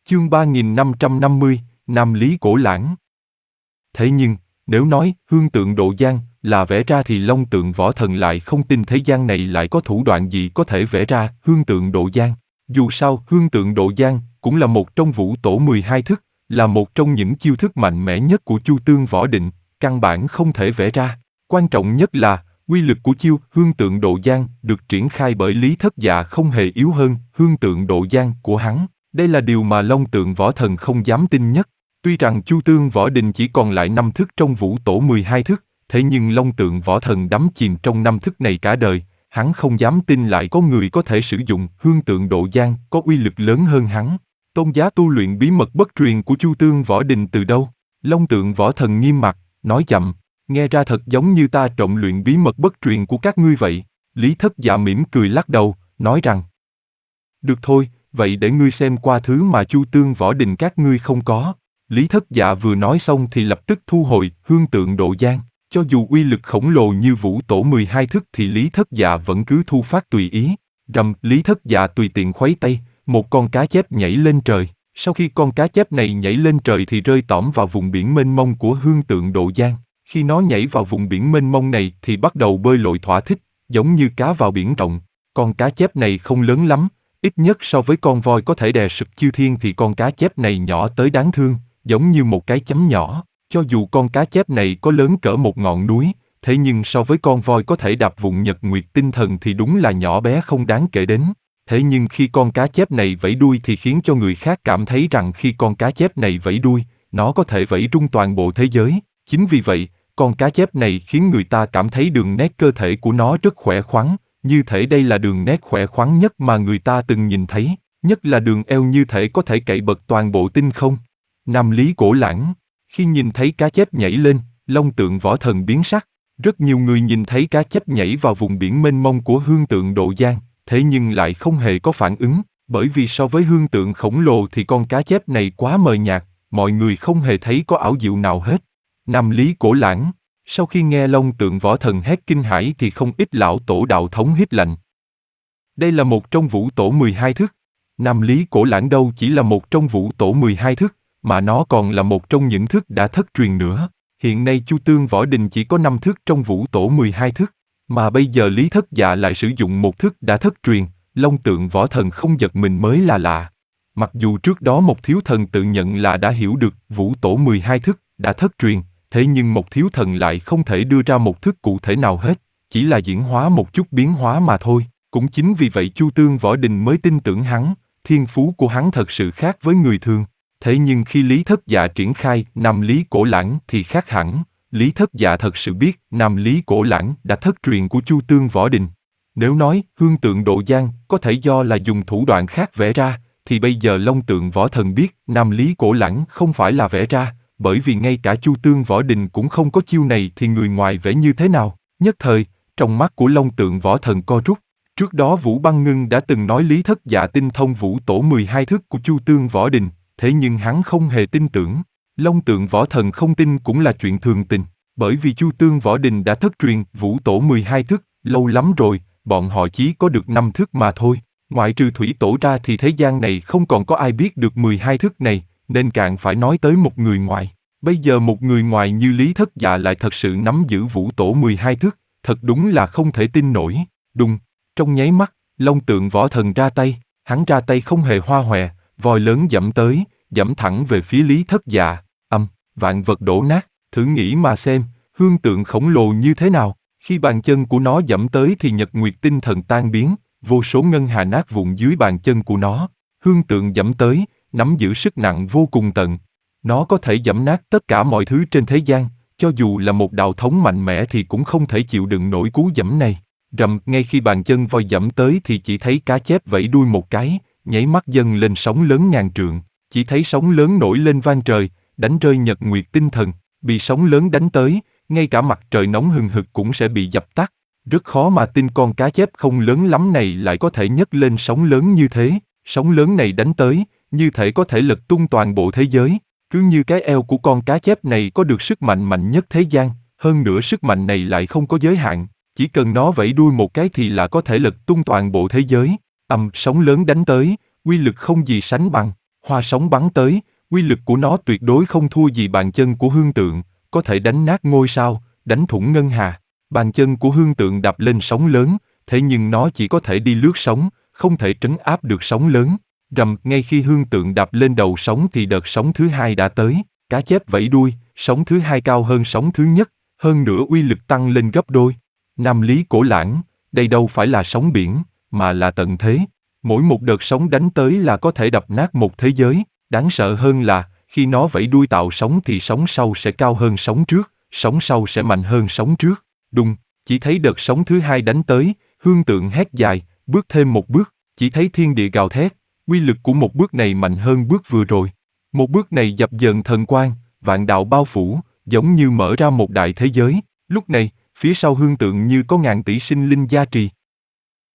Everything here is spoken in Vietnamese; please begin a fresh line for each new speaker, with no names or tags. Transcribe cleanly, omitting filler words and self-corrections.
Chương 3550, Nam Lý Cổ Lãng. Thế nhưng, nếu nói hương tượng độ gian là vẽ ra thì Long Tượng Võ Thần lại không tin thế gian này lại có thủ đoạn gì có thể vẽ ra hương tượng độ gian. Dù sao, hương tượng độ gian cũng là một trong vũ tổ 12 thức, là một trong những chiêu thức mạnh mẽ nhất của Chu Tương Võ Định, căn bản không thể vẽ ra. Quan trọng nhất là, uy lực của chiêu hương tượng độ gian được triển khai bởi Lý Thất Dạ không hề yếu hơn hương tượng độ gian của hắn. Đây là điều mà Long Tượng Võ Thần không dám tin nhất. Tuy rằng Chu Tương Võ Đình chỉ còn lại 5 thức trong vũ tổ 12 thức, thế nhưng Long Tượng Võ Thần đắm chìm trong 5 thức này cả đời, hắn không dám tin lại có người có thể sử dụng hương tượng độ gian có uy lực lớn hơn hắn. Tôn giá tu luyện bí mật bất truyền của Chu Tương Võ Đình từ đâu? Long Tượng Võ Thần nghiêm mặt, nói chậm, nghe ra thật giống như ta trộm luyện bí mật bất truyền của các ngươi vậy. Lý Thất Dạ mỉm cười lắc đầu, nói rằng, được thôi, vậy để ngươi xem qua thứ mà Chu Tương Võ Đình các ngươi không có. Lý Thất Dạ vừa nói xong thì lập tức thu hồi hương tượng độ gian. Cho dù uy lực khổng lồ như vũ tổ 12 thức thì Lý Thất Dạ vẫn cứ thu phát tùy ý. Rầm, Lý Thất Dạ tùy tiện khuấy tay, một con cá chép nhảy lên trời. Sau khi con cá chép này nhảy lên trời thì rơi tõm vào vùng biển mênh mông của hương tượng độ gian. Khi nó nhảy vào vùng biển mênh mông này thì bắt đầu bơi lội thỏa thích, giống như cá vào biển rộng. Con cá chép này không lớn lắm, ít nhất so với con voi có thể đè sụp chư thiên thì con cá chép này nhỏ tới đáng thương, giống như một cái chấm nhỏ. Cho dù con cá chép này có lớn cỡ một ngọn núi, thế nhưng so với con voi có thể đạp vụn nhật nguyệt tinh thần thì đúng là nhỏ bé không đáng kể đến. Thế nhưng khi con cá chép này vẫy đuôi thì khiến cho người khác cảm thấy rằng khi con cá chép này vẫy đuôi, nó có thể vẫy rung toàn bộ thế giới. Chính vì vậy, con cá chép này khiến người ta cảm thấy đường nét cơ thể của nó rất khỏe khoắn, như thể đây là đường nét khỏe khoắn nhất mà người ta từng nhìn thấy, nhất là đường eo như thể có thể cậy bật toàn bộ tinh không. Nam Lý Cổ Lãng. Khi nhìn thấy cá chép nhảy lên, Long Tượng Võ Thần biến sắc. Rất nhiều người nhìn thấy cá chép nhảy vào vùng biển mênh mông của hương tượng độ gian, thế nhưng lại không hề có phản ứng, bởi vì so với hương tượng khổng lồ thì con cá chép này quá mờ nhạt, mọi người không hề thấy có ảo diệu nào hết. Nam Lý Cổ Lãng. Sau khi nghe Long Tượng Võ Thần hét kinh hãi thì không ít lão tổ đạo thống hít lạnh. Đây là một trong vũ tổ 12 thức. Nam Lý Cổ Lãng đâu chỉ là một trong vũ tổ 12 thức, mà nó còn là một trong những thức đã thất truyền nữa. Hiện nay Chu Tương Võ Đình chỉ có 5 thức trong vũ tổ 12 thức, mà bây giờ Lý Thất Dạ lại sử dụng một thức đã thất truyền, Long Tượng Võ Thần không giật mình mới là lạ. Mặc dù trước đó một thiếu thần tự nhận là đã hiểu được vũ tổ 12 thức đã thất truyền, thế nhưng một thiếu thần lại không thể đưa ra một thức cụ thể nào hết, chỉ là diễn hóa một chút biến hóa mà thôi. Cũng chính vì vậy Chu Tương Võ Đình mới tin tưởng hắn, thiên phú của hắn thật sự khác với người thường. Thế nhưng khi Lý Thất Dạ triển khai Nam Lý Cổ Lãng thì khác hẳn, Lý Thất Dạ thật sự biết Nam Lý Cổ Lãng đã thất truyền của Chu Tương Võ Đình. Nếu nói hương tượng độ gian có thể do là dùng thủ đoạn khác vẽ ra, thì bây giờ Long Tượng Võ Thần biết Nam Lý Cổ Lãng không phải là vẽ ra, bởi vì ngay cả Chu Tương Võ Đình cũng không có chiêu này thì người ngoài vẽ như thế nào. Nhất thời, trong mắt của Long Tượng Võ Thần co rút. Trước đó Vũ Băng Ngưng đã từng nói Lý Thất Dạ tinh thông vũ tổ 12 thức của Chu Tương Võ Đình, thế nhưng hắn không hề tin tưởng. Long Tượng Võ Thần không tin cũng là chuyện thường tình, bởi vì Chu Tương Võ Đình đã thất truyền vũ tổ 12 thức, lâu lắm rồi, bọn họ chỉ có được 5 thức mà thôi. Ngoại trừ Thủy Tổ ra thì thế gian này không còn có ai biết được 12 thức này, nên càng phải nói tới một người ngoài. Bây giờ một người ngoài như Lý Thất Dạ lại thật sự nắm giữ vũ tổ 12 thức, thật đúng là không thể tin nổi. Đùng, trong nháy mắt, Long Tượng Võ Thần ra tay, hắn ra tay không hề hoa hòe, voi lớn giẫm tới, giẫm thẳng về phía Lý Thất Dạ, vạn vật đổ nát, thử nghĩ mà xem, hương tượng khổng lồ như thế nào, khi bàn chân của nó giẫm tới thì nhật nguyệt tinh thần tan biến, vô số ngân hà nát vụn dưới bàn chân của nó, hương tượng giẫm tới, nắm giữ sức nặng vô cùng tận. Nó có thể giẫm nát tất cả mọi thứ trên thế gian, cho dù là một đạo thống mạnh mẽ thì cũng không thể chịu đựng nổi cú giẫm này. Rầm, ngay khi bàn chân voi giẫm tới thì chỉ thấy cá chép vẫy đuôi một cái, nháy mắt dâng lên sóng lớn ngàn trượng, chỉ thấy sóng lớn nổi lên vang trời, đánh rơi nhật nguyệt tinh thần, bị sóng lớn đánh tới, ngay cả mặt trời nóng hừng hực cũng sẽ bị dập tắt. Rất khó mà tin con cá chép không lớn lắm này lại có thể nhấc lên sóng lớn như thế, sóng lớn này đánh tới, như thể có thể lật tung toàn bộ thế giới, cứ như cái eo của con cá chép này có được sức mạnh mạnh nhất thế gian, hơn nữa sức mạnh này lại không có giới hạn, chỉ cần nó vẫy đuôi một cái thì là có thể lật tung toàn bộ thế giới. Sóng lớn đánh tới, uy lực không gì sánh bằng. Hoa sóng bắn tới, uy lực của nó tuyệt đối không thua gì bàn chân của Hương Tượng, có thể đánh nát ngôi sao, đánh thủng ngân hà. Bàn chân của Hương Tượng đập lên sóng lớn, thế nhưng nó chỉ có thể đi lướt sóng, không thể trấn áp được sóng lớn. Rầm, ngay khi Hương Tượng đạp lên đầu sóng thì đợt sóng thứ hai đã tới. Cá chép vẫy đuôi, sóng thứ hai cao hơn sóng thứ nhất, hơn nữa uy lực tăng lên gấp đôi. Nam lý cổ lãng, đây đâu phải là sóng biển, mà là tận thế. Mỗi một đợt sóng đánh tới là có thể đập nát một thế giới. Đáng sợ hơn là, khi nó vẫy đuôi tạo sóng thì sóng sau sẽ cao hơn sóng trước, sóng sau sẽ mạnh hơn sóng trước. Đùng, chỉ thấy đợt sóng thứ hai đánh tới, Hương Tượng hét dài, bước thêm một bước, chỉ thấy thiên địa gào thét, uy lực của một bước này mạnh hơn bước vừa rồi. Một bước này dập dờn thần quang, vạn đạo bao phủ, giống như mở ra một đại thế giới. Lúc này, phía sau Hương Tượng như có ngàn tỷ sinh linh gia trì,